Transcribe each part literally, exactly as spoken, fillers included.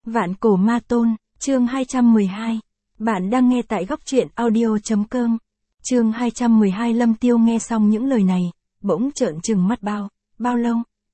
Vạn cổ ma tôn, chương hai trăm mười hai. Bạn đang nghe tại góc truyện audio.com. Chương hai trăm mười hai. Lâm Tiêu nghe xong những lời này, bỗng trợn trừng mắt bao, bao lâu?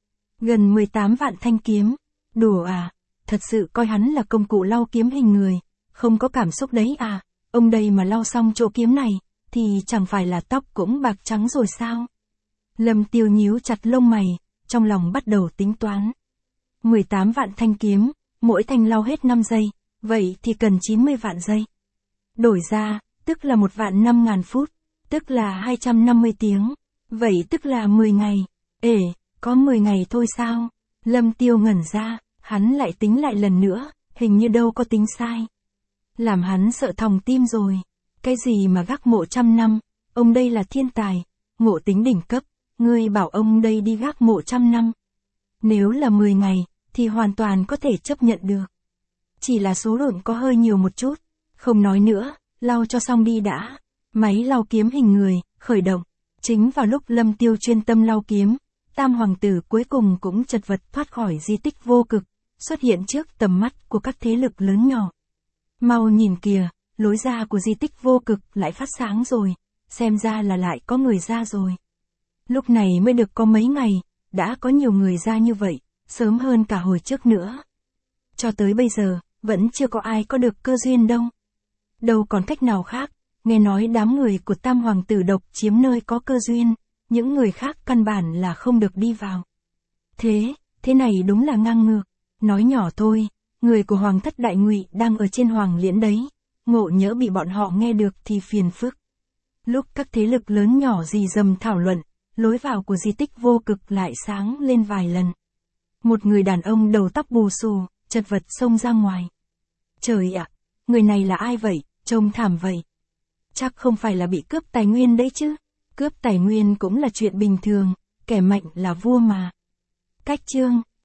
Gần mười tám vạn thanh kiếm. Đùa à, thật sự coi hắn là công cụ lau kiếm hình người, không có cảm xúc đấy à, ông đây mà lau xong chỗ kiếm này, thì chẳng phải là tóc cũng bạc trắng rồi sao? Lâm Tiêu nhíu chặt lông mày, trong lòng bắt đầu tính toán. mười tám vạn thanh kiếm, mỗi thanh lau hết năm giây, vậy thì cần chín mươi vạn giây. Đổi ra, tức là một vạn năm ngàn phút, tức là hai trăm năm mươi tiếng, vậy tức là mười ngày. Ê, có mười ngày thôi sao? Lâm Tiêu ngẩn ra, hắn lại tính lại lần nữa, hình như đâu có tính sai. Làm hắn sợ thòng tim rồi. Cái gì mà gác mộ trăm năm, ông đây là thiên tài, ngộ tính đỉnh cấp, ngươi bảo ông đây đi gác mộ trăm năm. Nếu là mười ngày, thì hoàn toàn có thể chấp nhận được. Chỉ là số lượng có hơi nhiều một chút, không nói nữa, lau cho xong đi đã. Máy lau kiếm hình người, khởi động. Chính vào lúc Lâm Tiêu chuyên tâm lau kiếm, Tam Hoàng tử cuối cùng cũng chật vật thoát khỏi di tích vô cực, xuất hiện trước tầm mắt của các thế lực lớn nhỏ. Mau nhìn kìa, lối ra của di tích vô cực lại phát sáng rồi, xem ra là lại có người ra rồi. Lúc này mới được có mấy ngày, đã có nhiều người ra như vậy, sớm hơn cả hồi trước nữa. Cho tới bây giờ, vẫn chưa có ai có được cơ duyên đâu. Đâu còn cách nào khác, nghe nói đám người của Tam Hoàng tử độc chiếm nơi có cơ duyên, những người khác căn bản là không được đi vào. Thế, thế này đúng là ngang ngược. Nói nhỏ thôi, người của Hoàng thất Đại Ngụy đang ở trên Hoàng Liễn đấy, ngộ nhỡ bị bọn họ nghe được thì phiền phức. Lúc các thế lực lớn nhỏ rì rầm thảo luận, lối vào của di tích vô cực lại sáng lên vài lần. Một người đàn ông đầu tóc bù xù, chật vật xông ra ngoài. Trời ạ, người này là ai vậy, trông thảm vậy. Chắc không phải là bị cướp tài nguyên đấy chứ. Cướp tài nguyên cũng là chuyện bình thường, kẻ mạnh là vua mà. Cách chương,